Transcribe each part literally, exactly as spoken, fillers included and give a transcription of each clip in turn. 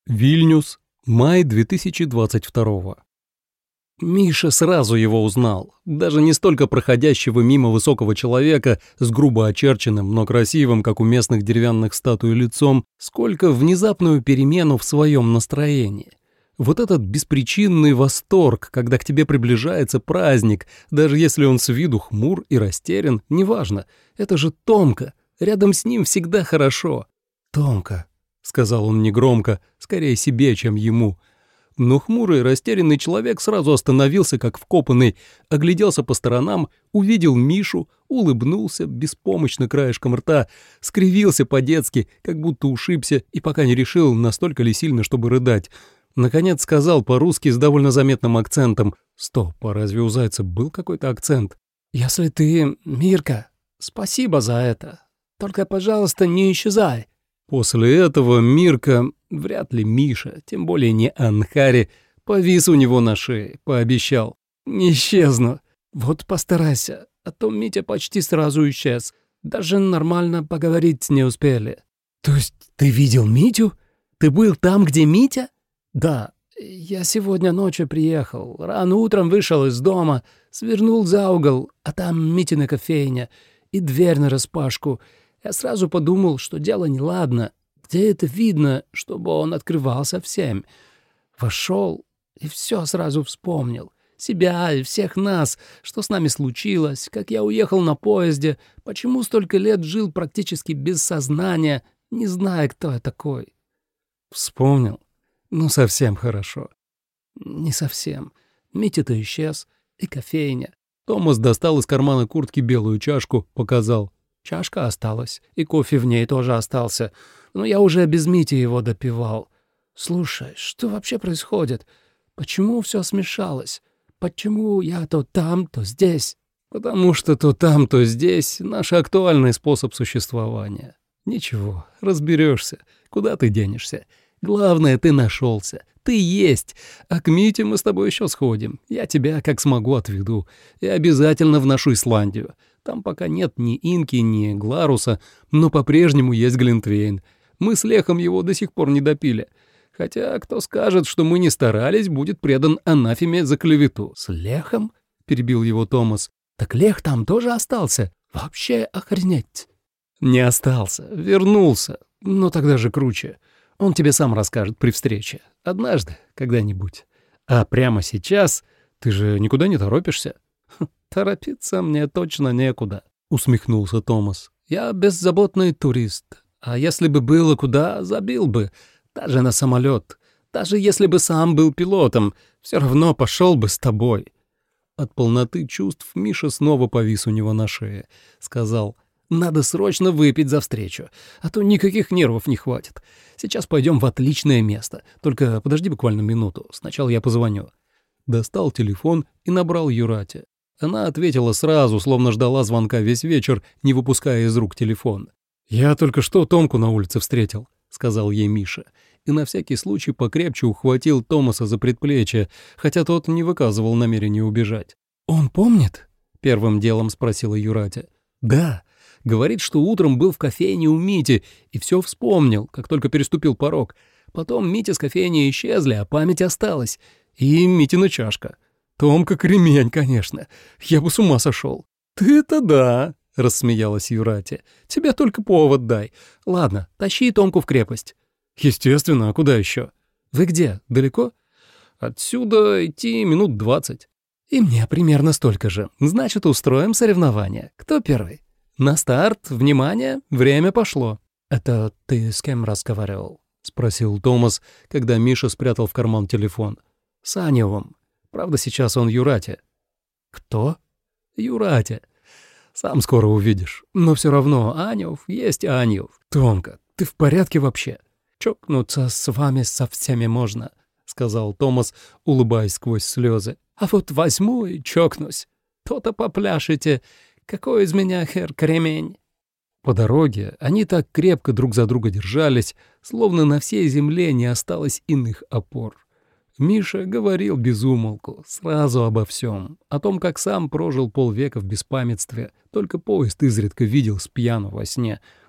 Вильнюс, май две тысячи двадцать второго. Миша сразу его узнал, даже не столько проходящего мимо высокого человека с грубо очерченным, но красивым, как у местных деревянных статуй, лицом, сколько внезапную перемену в своем настроении. Вот этот беспричинный восторг, когда к тебе приближается праздник, даже если он с виду хмур и растерян, неважно, это же Томка, рядом с ним всегда хорошо. «Томка», — сказал он негромко, скорее себе, чем ему. Но хмурый, растерянный человек сразу остановился, как вкопанный, огляделся по сторонам, увидел Мишу, улыбнулся беспомощно краешком рта, скривился по-детски, как будто ушибся, и пока не решил, настолько ли сильно, чтобы рыдать. Наконец сказал по-русски с довольно заметным акцентом. Стоп, а разве у Зайца был какой-то акцент? «Если ты, Мирка, спасибо за это. Только, пожалуйста, не исчезай». После этого Мирка, вряд ли Миша, тем более не Анхари, повис у него на шее, пообещал. «Не исчезну. Вот постарайся, а то Митя почти сразу исчез. Даже нормально поговорить не успели». «То есть ты видел Митю? Ты был там, где Митя?» «Да. Я сегодня ночью приехал. Рано утром вышел из дома, свернул за угол, а там Митина кофейня и дверь нараспашку. Я сразу подумал, что дело неладно. Где это видно, чтобы он открывался всем? Вошел и все сразу вспомнил. Себя и всех нас, что с нами случилось, как я уехал на поезде, почему столько лет жил практически без сознания, не зная, кто я такой». «Вспомнил? Ну, совсем хорошо». «Не совсем. Митя-то исчез. И кофейня». Томас достал из кармана куртки белую чашку, показал. Чашка осталась, и кофе в ней тоже остался, но я уже без Мити его допивал. Слушай, что вообще происходит? Почему все смешалось? Почему я то там, то здесь? Потому что то там, то здесь — наш актуальный способ существования. Ничего, разберешься, куда ты денешься. Главное, ты нашелся, ты есть, а к Мите мы с тобой еще сходим. Я тебя, как смогу, отведу, и обязательно в нашу Исландию. Там пока нет ни инки, ни гларуса, но по-прежнему есть глинтвейн. Мы с Лехом его до сих пор не допили. Хотя кто скажет, что мы не старались, будет предан анафеме за клевету». «С Лехом?» — перебил его Томас. «Так Лех там тоже остался? Вообще охренеть!» «Не остался, вернулся. Но тогда же круче. Он тебе сам расскажет при встрече. Однажды, когда-нибудь. А прямо сейчас ты же никуда не торопишься?» «Торопиться мне точно некуда», — усмехнулся Томас. «Я беззаботный турист. А если бы было куда, забил бы. Даже на самолет. Даже если бы сам был пилотом, все равно пошел бы с тобой». От полноты чувств Миша снова повис у него на шее. Сказал: «Надо срочно выпить за встречу, а то никаких нервов не хватит. Сейчас пойдем в отличное место. Только подожди буквально минуту. Сначала я позвоню». Достал телефон и набрал Юрате. Она ответила сразу, словно ждала звонка весь вечер, не выпуская из рук телефон. «Я только что Томку на улице встретил», — сказал ей Миша, и на всякий случай покрепче ухватил Томаса за предплечье, хотя тот не выказывал намерения убежать. «Он помнит?» — первым делом спросила Юратя. «Да. Говорит, что утром был в кофейне у Мити и все вспомнил, как только переступил порог. Потом Митя с кофейни исчезли, а память осталась. И Митина чашка. Томка кремень, конечно. Я бы с ума сошел». «Ты-то да», — рассмеялась Юратя. «Тебе только повод дай. Ладно, тащи Томку в крепость». «Естественно, а куда еще?» «Вы где? Далеко?» «Отсюда идти минут двадцать». «И мне примерно столько же. Значит, устроим соревнование. Кто первый?» «На старт, внимание, время пошло». «Это ты с кем разговаривал?» — спросил Томас, когда Миша спрятал в карман телефон. «С Аневым. Правда, сейчас он Юратя». «Кто?» «Юратя. Сам скоро увидишь. Но все равно Анев есть Анев. Томка, ты в порядке вообще?» «Чокнуться с вами со всеми можно», — сказал Томас, улыбаясь сквозь слезы. «А вот возьму и чокнусь. То-то попляшете. Какой из меня хер кремень». По дороге они так крепко друг за друга держались, словно на всей земле не осталось иных опор. Миша говорил без умолку, сразу обо всем, о том, как сам прожил полвека в беспамятстве, только поезд изредка видел с пьяну во сне,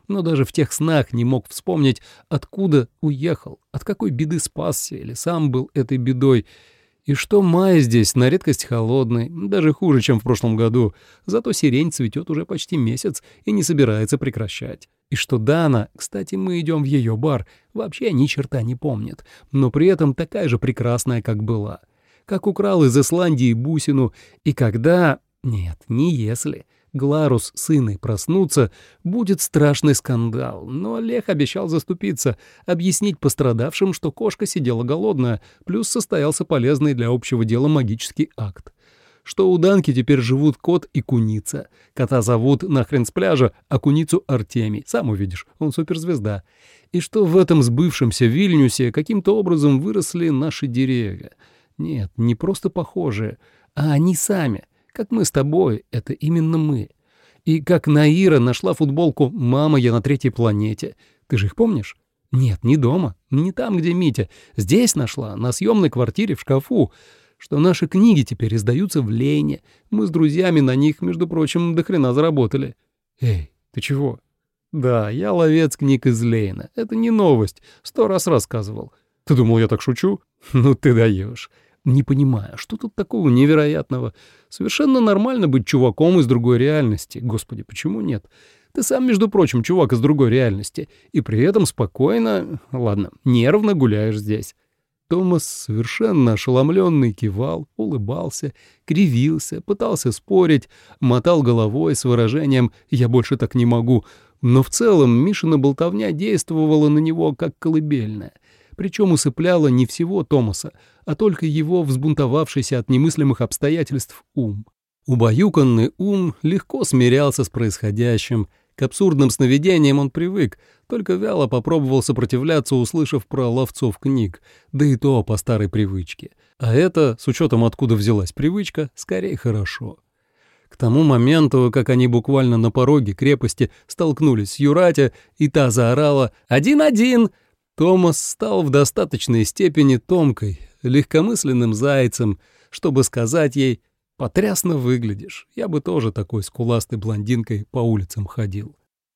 но даже в тех снах не мог вспомнить, откуда уехал, от какой беды спасся или сам был этой бедой. И что май здесь на редкость холодный, даже хуже, чем в прошлом году, зато сирень цветет уже почти месяц и не собирается прекращать. И что Дана, кстати, мы идем в ее бар, вообще ни черта не помнит, но при этом такая же прекрасная, как была. Как украл из Исландии бусину, и когда... Нет, не если... Гларус с Инной проснутся, будет страшный скандал, но Олег обещал заступиться, объяснить пострадавшим, что кошка сидела голодная, плюс состоялся полезный для общего дела магический акт. Что у Данки теперь живут кот и куница. Кота зовут нахрен с пляжа, а куницу Артемий, сам увидишь, он суперзвезда. И что в этом сбывшемся Вильнюсе каким-то образом выросли наши деревья. Нет, не просто похожие, а они сами. Как мы с тобой, это именно мы. И как Наира нашла футболку «Мама, я на третьей планете». Ты же их помнишь? Нет, не дома, не там, где Митя. Здесь нашла, на съемной квартире в шкафу. Что наши книги теперь издаются в Лейне. Мы с друзьями на них, между прочим, до хрена заработали. Эй, ты чего? Да, я ловец книг из Лейна. Это не новость, сто раз рассказывал. Ты думал, я так шучу? Ну ты даешь. Не понимаю, что тут такого невероятного? Совершенно нормально быть чуваком из другой реальности. Господи, почему нет? Ты сам, между прочим, чувак из другой реальности. И при этом спокойно, ладно, нервно гуляешь здесь. Томас, совершенно ошеломленный, кивал, улыбался, кривился, пытался спорить, мотал головой с выражением «я больше так не могу». Но в целом Мишина болтовня действовала на него как колыбельная. Причем усыпляла не всего Томаса, а только его взбунтовавшийся от немыслимых обстоятельств ум. Убаюканный ум легко смирялся с происходящим. К абсурдным сновидениям он привык, только вяло попробовал сопротивляться, услышав про ловцов книг, да и то по старой привычке. А это, с учетом откуда взялась привычка, скорее хорошо. К тому моменту, как они буквально на пороге крепости столкнулись с Юратя, и та заорала «Один-один!», Томас стал в достаточной степени Томкой, легкомысленным зайцем, чтобы сказать ей «потрясно выглядишь, я бы тоже такой скуластой блондинкой по улицам ходил».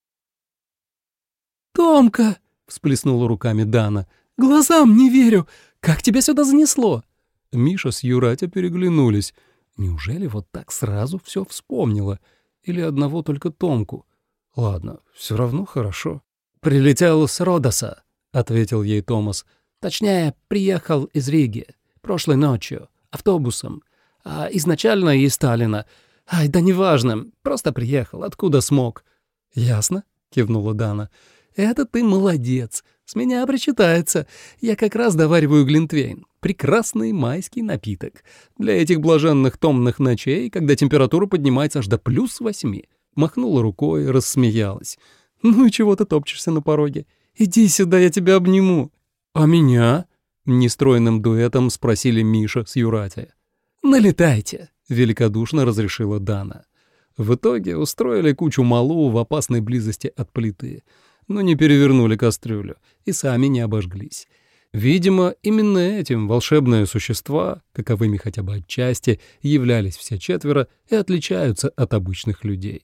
«Томка!» — всплеснула руками Дана. «Глазам не верю! Как тебя сюда занесло?» Миша с Юратя переглянулись. Неужели вот так сразу все вспомнила? Или одного только Томку? Ладно, все равно хорошо. «Прилетел с Родоса», — ответил ей Томас. «Точнее, приехал из Риги. Прошлой ночью. Автобусом. А изначально из Сталина. Ай, да неважно. Просто приехал, откуда смог». «Ясно», — кивнула Дана. «Это ты молодец. С меня причитается. Я как раз довариваю глинтвейн. Прекрасный майский напиток. Для этих блаженных томных ночей, когда температура поднимается аж до плюс восьми». Махнула рукой, рассмеялась. «Ну и чего ты топчешься на пороге? Иди сюда, я тебя обниму». «А меня?» — нестройным дуэтом спросили Миша с Юратия. «Налетайте», — великодушно разрешила Дана. В итоге устроили кучу малу в опасной близости от плиты, но не перевернули кастрюлю и сами не обожглись. Видимо, именно этим волшебные существа, каковыми хотя бы отчасти, являлись все четверо и отличаются от обычных людей.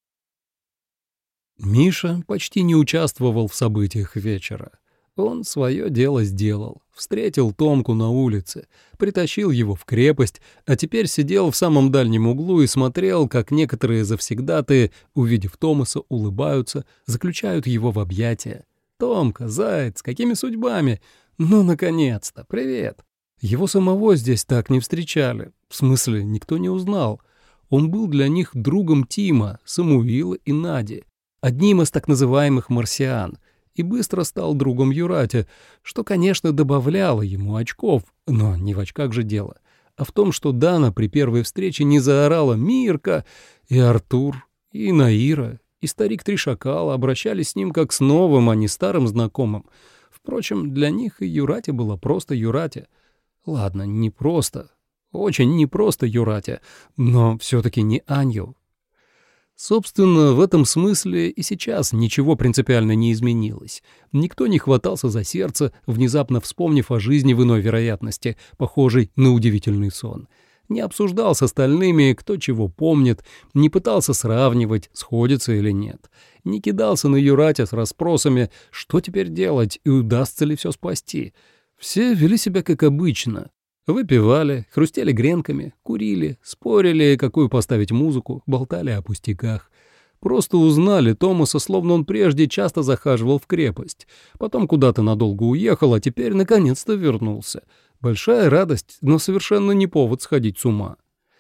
Миша почти не участвовал в событиях вечера. Он свое дело сделал, встретил Томку на улице, притащил его в крепость, а теперь сидел в самом дальнем углу и смотрел, как некоторые завсегдатые, увидев Томаса, улыбаются, заключают его в объятия. «Томка, заяц, какими судьбами? Ну, наконец-то, привет!» Его самого здесь так не встречали, в смысле, никто не узнал. Он был для них другом Тима, Самуила и Нади, одним из так называемых марсиан, и быстро стал другом Юратя, что, конечно, добавляло ему очков, но не в очках же дело, а в том, что Дана при первой встрече не заорала «Мирка», и Артур, и Наира, и старик Три Шакала обращались с ним как с новым, а не старым знакомым. Впрочем, для них и Юратя было просто Юратя. Ладно, не просто, очень не просто Юратя, но все-таки не ангел. Собственно, в этом смысле и сейчас ничего принципиально не изменилось. Никто не хватался за сердце, внезапно вспомнив о жизни в иной вероятности, похожей на удивительный сон. не обсуждал с остальными, кто чего помнит, не пытался сравнивать, сходится или нет, не кидался на Юратя с расспросами, что теперь делать и удастся ли все спасти. Все вели себя как обычно. Выпивали, хрустели гренками, курили, спорили, какую поставить музыку, болтали о пустяках. Просто узнали Томаса, словно он прежде часто захаживал в крепость. Потом куда-то надолго уехал, а теперь наконец-то вернулся. Большая радость, но совершенно не повод сходить с ума.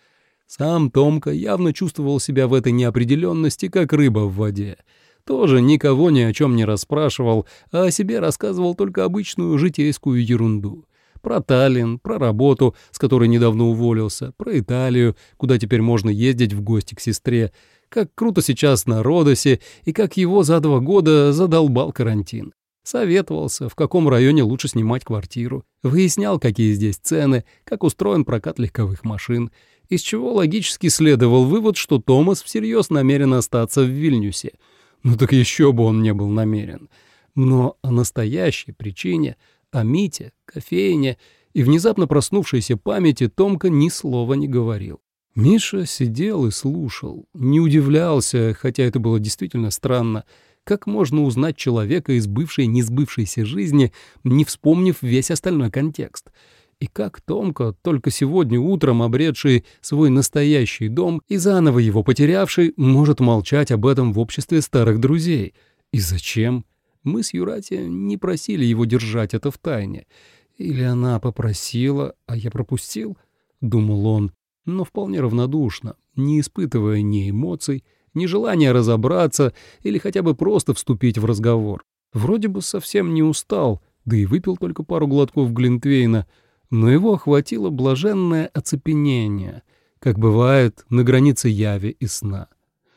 Сам Томка явно чувствовал себя в этой неопределенности, как рыба в воде. Тоже никого ни о чем не расспрашивал, а о себе рассказывал только обычную житейскую ерунду. Про Таллин, про работу, с которой недавно уволился, про Италию, куда теперь можно ездить в гости к сестре, как круто сейчас на Родосе и как его за два года задолбал карантин. Советовался, в каком районе лучше снимать квартиру, выяснял, какие здесь цены, как устроен прокат легковых машин, из чего логически следовал вывод, что Томас всерьез намерен остаться в Вильнюсе. Ну так еще бы он не был намерен. Но о настоящей причине, о Мите, кофейне и внезапно проснувшейся памяти Томка ни слова не говорил. Миша сидел и слушал, не удивлялся, хотя это было действительно странно, как можно узнать человека из бывшей несбывшейся жизни, не вспомнив весь остальной контекст. И как Томка, только сегодня утром обретший свой настоящий дом и заново его потерявший, может молчать об этом в обществе старых друзей. И зачем? Мы с Юрати не просили его держать это в тайне. Или она попросила, а я пропустил? Думал он, но вполне равнодушно, не испытывая ни эмоций, ни желания разобраться или хотя бы просто вступить в разговор. Вроде бы совсем не устал, да и выпил только пару глотков глинтвейна, но его охватило блаженное оцепенение, как бывает на границе яви и сна.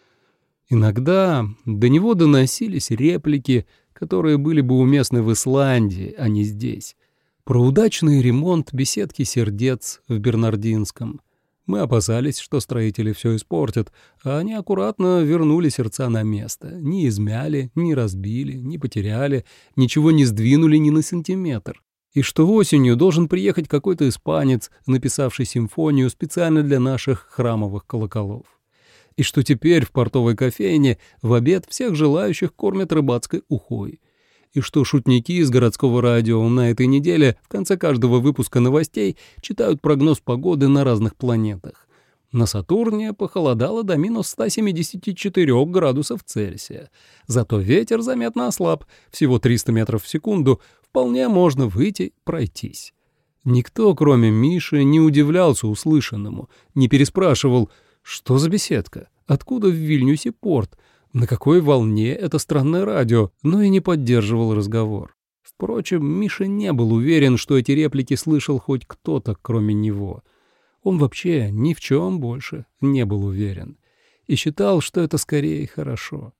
Иногда до него доносились реплики, которые были бы уместны в Исландии, а не здесь. Про удачный ремонт беседки сердец в Бернардинском. Мы опасались, что строители все испортят, а они аккуратно вернули сердца на место. Не измяли, не разбили, не потеряли, ничего не сдвинули ни на сантиметр. И что осенью должен приехать какой-то испанец, написавший симфонию специально для наших храмовых колоколов. И что теперь в портовой кофейне в обед всех желающих кормят рыбацкой ухой. И что шутники из городского радио на этой неделе в конце каждого выпуска новостей читают прогноз погоды на разных планетах. На Сатурне похолодало до минус ста семидесяти четырёх градусов Цельсия. Зато ветер заметно ослаб, всего триста метров в секунду, вполне можно выйти, пройтись. Никто, кроме Миши, не удивлялся услышанному, не переспрашивал, что за беседка, откуда в Вильнюсе порт, на какой волне это странное радио, но и не поддерживал разговор. Впрочем, Миша не был уверен, что эти реплики слышал хоть кто-то, кроме него. Он вообще ни в чем больше не был уверен и считал, что это скорее хорошо.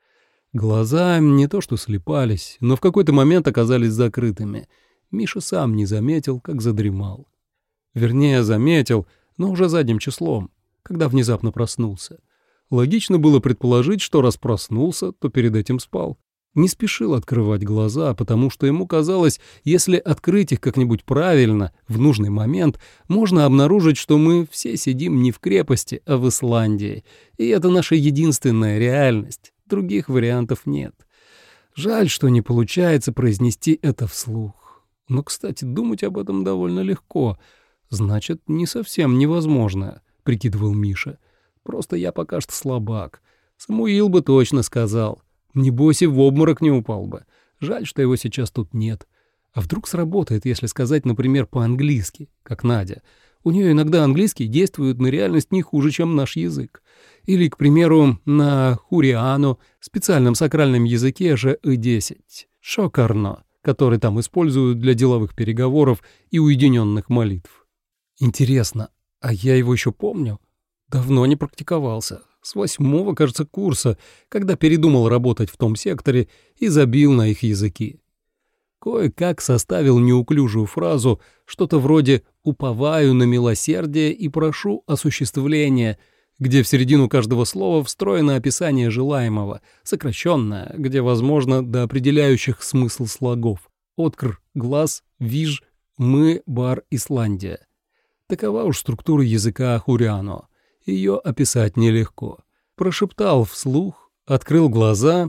Глаза не то что слепались, но в какой-то момент оказались закрытыми. Миша сам не заметил, как задремал. Вернее, заметил, но уже задним числом, когда внезапно проснулся. Логично было предположить, что раз проснулся, то перед этим спал. Не спешил открывать глаза, потому что ему казалось, если открыть их как-нибудь правильно, в нужный момент, можно обнаружить, что мы все сидим не в крепости, а в Исландии. И это наша единственная реальность, других вариантов нет. Жаль, что не получается произнести это вслух. Но, кстати, думать об этом довольно легко. Значит, не совсем невозможно, прикидывал Миша. Просто я пока что слабак. Самуил бы точно сказал. Небось и в обморок не упал бы. Жаль, что его сейчас тут нет. А вдруг сработает, если сказать, например, по-английски, как Надя. У нее иногда английский действует на реальность не хуже, чем наш язык. Или, к примеру, на хуриану, специальном сакральном языке же и десять, шокарно, который там используют для деловых переговоров и уединенных молитв. Интересно, а я его еще помню? Давно не практиковался. С восьмого, кажется, курса, когда передумал работать в том секторе и забил на их языки. Кое-как составил неуклюжую фразу, что-то вроде «уповаю на милосердие и прошу осуществления», где в середину каждого слова встроено описание желаемого, сокращенное, где, возможно, до определяющих смысл слогов. Откр, глаз, виж, мы, бар, Исландия. Такова уж структура языка хуриано. Ее описать нелегко. Прошептал вслух, открыл глаза.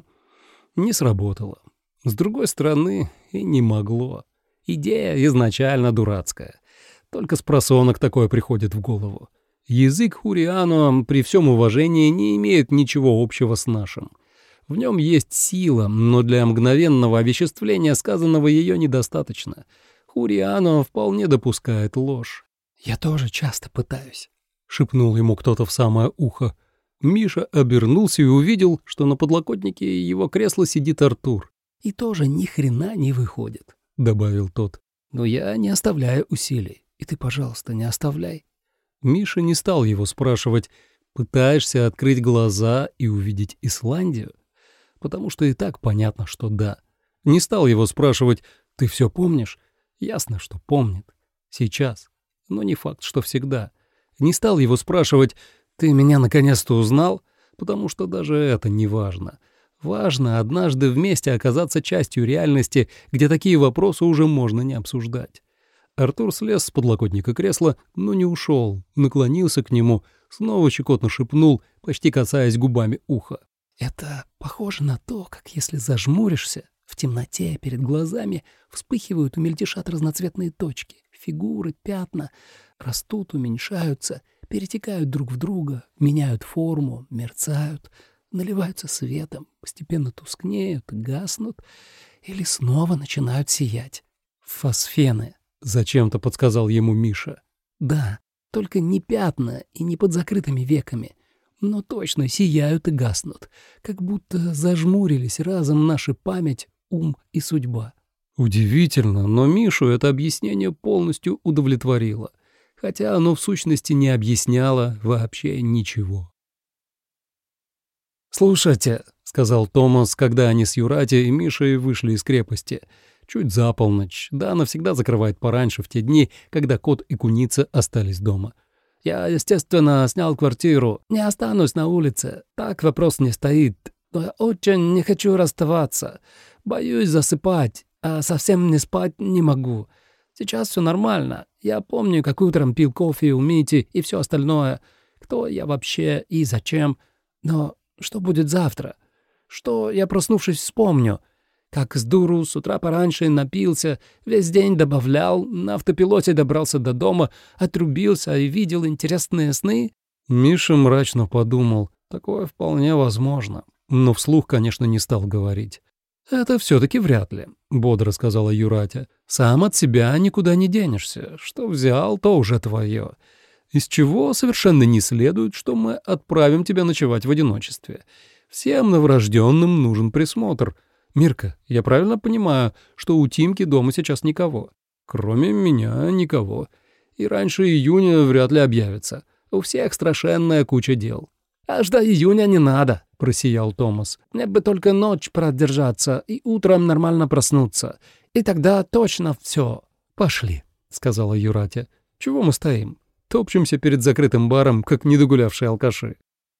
Не сработало. С другой стороны, и не могло. Идея изначально дурацкая. Только с просонок такое приходит в голову. Язык хуриано, при всем уважении, не имеет ничего общего с нашим. В нем есть сила, но для мгновенного овеществления сказанного ее недостаточно. Хуриано вполне допускает ложь. «Я тоже часто пытаюсь», — шепнул ему кто-то в самое ухо. Миша обернулся и увидел, что на подлокотнике его кресла сидит Артур. «И тоже ни хрена не выходит», — добавил тот. «Но я не оставляю усилий, и ты, пожалуйста, не оставляй». Миша не стал его спрашивать, пытаешься открыть глаза и увидеть Исландию? Потому что и так понятно, что да. Не стал его спрашивать, ты все помнишь? Ясно, что помнит. Сейчас. Но не факт, что всегда. Не стал его спрашивать, ты меня наконец-то узнал? Потому что даже это не важно. Важно однажды вместе оказаться частью реальности, где такие вопросы уже можно не обсуждать. Артур слез с подлокотника кресла, но не ушел, наклонился к нему, снова щекотно шепнул, почти касаясь губами уха. «Это похоже на то, как если зажмуришься, в темноте перед глазами вспыхивают и мельтешат разноцветные точки, фигуры, пятна, растут, уменьшаются, перетекают друг в друга, меняют форму, мерцают, наливаются светом, постепенно тускнеют, гаснут или снова начинают сиять. Фосфены». Зачем-то подсказал ему Миша. «Да, только не пятна и не под закрытыми веками, но точно сияют и гаснут, как будто зажмурились разом наша память, ум и судьба». Удивительно, но Мишу это объяснение полностью удовлетворило, хотя оно в сущности не объясняло вообще ничего. «Слушайте», — сказал Томас, когда они с Юрати и Мишей вышли из крепости, чуть за полночь, да, она всегда закрывает пораньше в те дни, когда кот и куница остались дома. «Я, естественно, снял квартиру, не останусь на улице, так вопрос не стоит, но я очень не хочу расставаться, боюсь засыпать, а совсем не спать не могу. Сейчас все нормально, я помню, как утром пил кофе у Мити и все остальное, кто я вообще и зачем, но что будет завтра? Что я, проснувшись, вспомню?» Как с дуру с утра пораньше напился, весь день добавлял, на автопилоте добрался до дома, отрубился и видел интересные сны. Миша мрачно подумал, такое вполне возможно, но вслух, конечно, не стал говорить. «Это все-таки вряд ли», — бодро сказала Юратя. «Сам от себя никуда не денешься. Что взял, то уже твое. Из чего совершенно не следует, что мы отправим тебя ночевать в одиночестве. Всем новорожденным нужен присмотр. Мирка, я правильно понимаю, что у Тимки дома сейчас никого? Кроме меня никого. И раньше июня вряд ли объявится. У всех страшенная куча дел». «Аж до июня не надо», — просиял Томас. «Мне бы только ночь продержаться и утром нормально проснуться. И тогда точно все. Пошли», — сказала Юратя. «Чего мы стоим? Топчемся перед закрытым баром, как недогулявшие алкаши».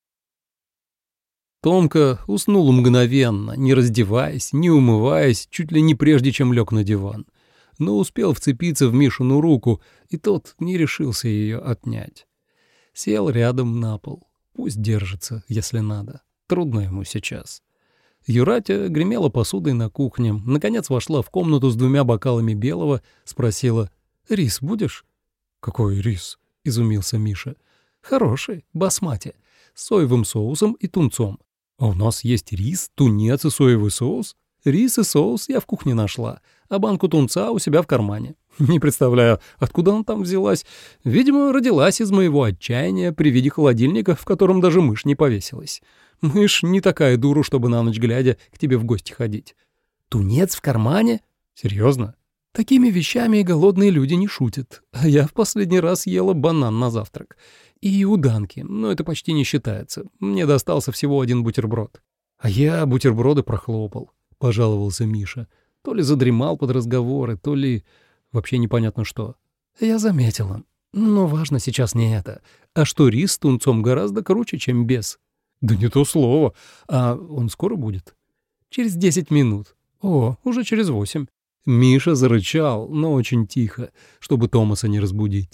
Томка уснул мгновенно, не раздеваясь, не умываясь, чуть ли не прежде, чем лег на диван. Но успел вцепиться в Мишину руку, и тот не решился ее отнять. Сел рядом на пол. Пусть держится, если надо. Трудно ему сейчас. Юратя гремела посудой на кухне, наконец вошла в комнату с двумя бокалами белого, спросила: «Рис будешь?» «Какой рис?» — изумился Миша. «Хороший, басмати, с соевым соусом и тунцом». «А у нас есть рис, тунец и соевый соус?» «Рис и соус я в кухне нашла, а банку тунца у себя в кармане. Не представляю, откуда она там взялась. Видимо, родилась из моего отчаяния при виде холодильника, в котором даже мышь не повесилась. Мышь не такая дура, чтобы на ночь глядя к тебе в гости ходить». «Тунец в кармане? Серьезно? Такими вещами голодные люди не шутят. А я в последний раз ела банан на завтрак. И уданки, но это почти не считается. Мне достался всего один бутерброд». «А я бутерброды прохлопал», — пожаловался Миша. То ли задремал под разговоры, то ли вообще непонятно что. «Я заметила. Но важно сейчас не это. А что рис с тунцом гораздо круче, чем без». «Да не то слово. А он скоро будет?» «Через десять минут. О, уже через восемь». Миша зарычал, но очень тихо, чтобы Томаса не разбудить.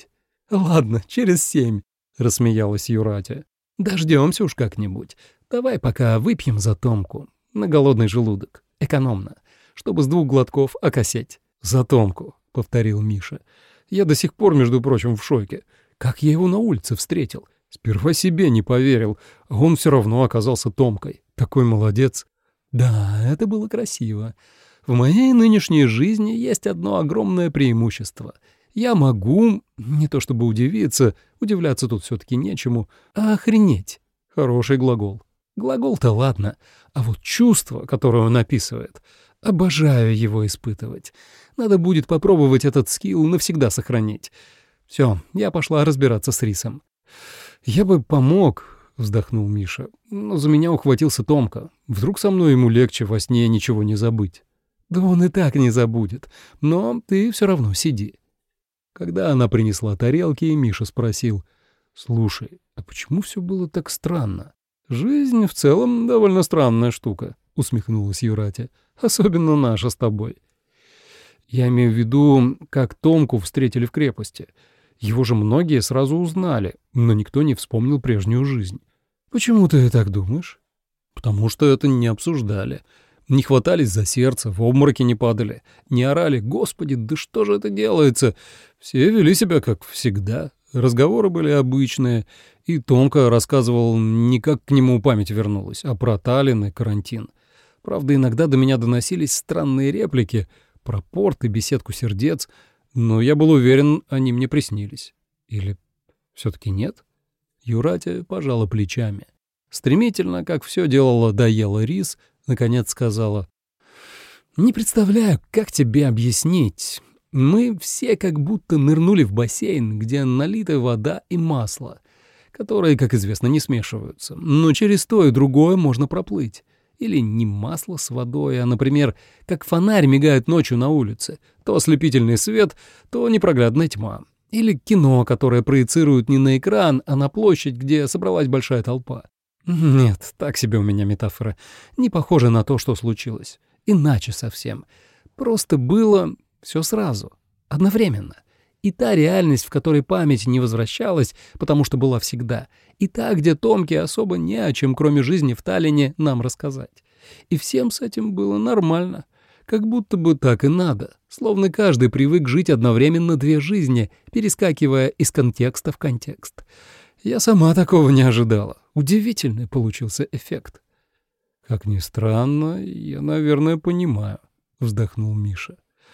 «Ладно, через семь», — рассмеялась Юратя. «Дождемся уж как-нибудь. Давай пока выпьем за Томку. На голодный желудок. Экономно. Чтобы с двух глотков окосеть». «За Томку», — повторил Миша. «Я до сих пор, между прочим, в шоке. Как я его на улице встретил. Сперва себе не поверил, а он все равно оказался Томкой. Такой молодец». «Да, это было красиво. В моей нынешней жизни есть одно огромное преимущество. Я могу, не то чтобы удивиться, удивляться тут все-таки нечему, а охренеть. Хороший глагол. Глагол-то ладно, а вот чувство, которое он описывает, обожаю его испытывать. Надо будет попробовать этот скилл навсегда сохранить. Все, я пошла разбираться с рисом». «Я бы помог», — вздохнул Миша, — «но за меня ухватился Томка. Вдруг со мной ему легче во сне ничего не забыть». «Да он и так не забудет, но ты все равно сиди». Когда она принесла тарелки, Миша спросил: «Слушай, а почему все было так странно?» «Жизнь в целом довольно странная штука», — усмехнулась Юратя. «Особенно наша с тобой». «Я имею в виду, как Томку встретили в крепости. Его же многие сразу узнали, но никто не вспомнил прежнюю жизнь». «Почему ты так думаешь?» «Потому что это не обсуждали. Не хватались за сердце, в обмороки не падали, не орали: «Господи, да что же это делается?» Все вели себя как всегда, разговоры были обычные, и Томка рассказывал не как к нему память вернулась, а про Таллин и карантин. Правда, иногда до меня доносились странные реплики про порт и беседку сердец, но я был уверен, они мне приснились. Или все-таки нет? Юратя пожала плечами. Стремительно, как все делала, доела рис, наконец сказала: «Не представляю, как тебе объяснить. Мы все как будто нырнули в бассейн, где налита вода и масло, которые, как известно, не смешиваются, но через то и другое можно проплыть. Или не масло с водой, а, например, как фонарь мигает ночью на улице, то ослепительный свет, то непроглядная тьма. Или кино, которое проецируют не на экран, а на площадь, где собралась большая толпа. Нет, так себе у меня метафора. Не похоже на то, что случилось. Иначе совсем. Просто было все сразу, одновременно. И та реальность, в которой память не возвращалась, потому что была всегда, и та, где Томке особо не о чем, кроме жизни в Таллине, нам рассказать. И всем с этим было нормально. Как будто бы так и надо. Словно каждый привык жить одновременно две жизни, перескакивая из контекста в контекст. Я сама такого не ожидала. Удивительный получился эффект. «Как ни странно, я, наверное, понимаю», — вздохнул Миша.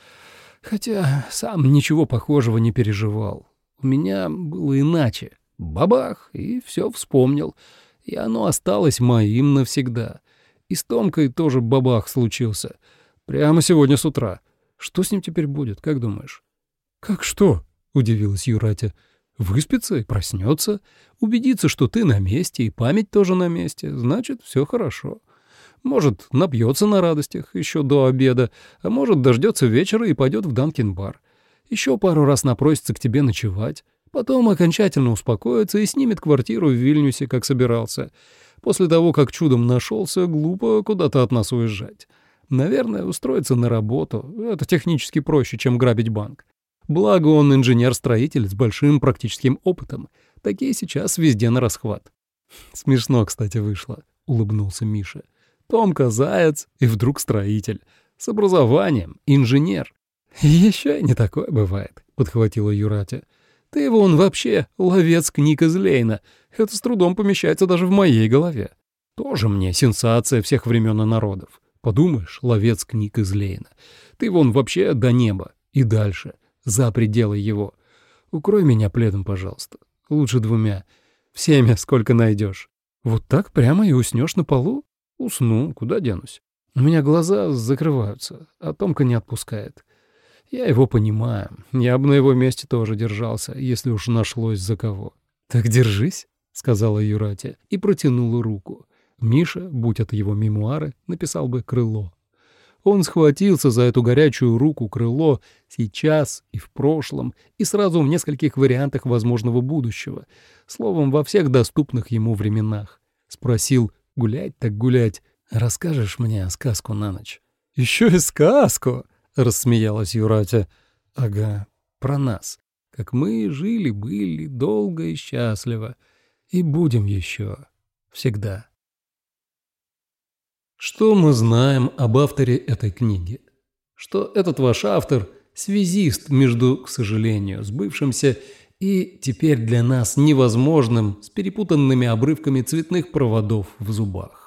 «Хотя сам ничего похожего не переживал. У меня было иначе. Бабах, и все вспомнил. И оно осталось моим навсегда. И с Томкой тоже бабах случился. Прямо сегодня с утра. Что с ним теперь будет, как думаешь?» «Как что?» — удивилась Юратя. «Выспится и проснется, убедится, что ты на месте, и память тоже на месте, значит, все хорошо. Может, напьется на радостях еще до обеда, а может, дождется вечера и пойдет в Данкин-бар. Еще пару раз напросится к тебе ночевать, потом окончательно успокоится и снимет квартиру в Вильнюсе, как собирался. После того, как чудом нашелся, глупо куда-то от нас уезжать. Наверное, устроиться на работу. Это технически проще, чем грабить банк. Благо он инженер-строитель с большим практическим опытом. Такие сейчас везде на расхват». «Смешно, кстати, вышло», — улыбнулся Миша. «Томка заяц и вдруг строитель. С образованием, инженер». «Еще и не такое бывает», — подхватила Юратя. «Ты вон вообще ловец книг из Лейна. Это с трудом помещается даже в моей голове. Тоже мне сенсация всех времен и народов. Подумаешь, ловец книг из Лейна. Ты вон вообще до неба и дальше. За пределы его. Укрой меня пледом, пожалуйста. Лучше двумя. Всеми, сколько найдешь. Вот так прямо и уснешь на полу? Усну, куда денусь. У меня глаза закрываются, а Томка не отпускает. Я его понимаю. Я бы на его месте тоже держался, если уж нашлось за кого». «Так держись», — сказала Юратя и протянула руку. Миша, будь это его мемуары, написал бы «крыло». Он схватился за эту горячую руку крыло сейчас и в прошлом, и сразу в нескольких вариантах возможного будущего, словом, во всех доступных ему временах. Спросил: «Гулять так гулять, расскажешь мне сказку на ночь?» «Еще и сказку!» — рассмеялась Юратя. «Ага, про нас. как мы жили-были долго и счастливо, и будем еще всегда. Что мы знаем об авторе этой книги? Что этот ваш автор – связист между, к сожалению, сбывшимся и теперь для нас невозможным с перепутанными обрывками цветных проводов в зубах.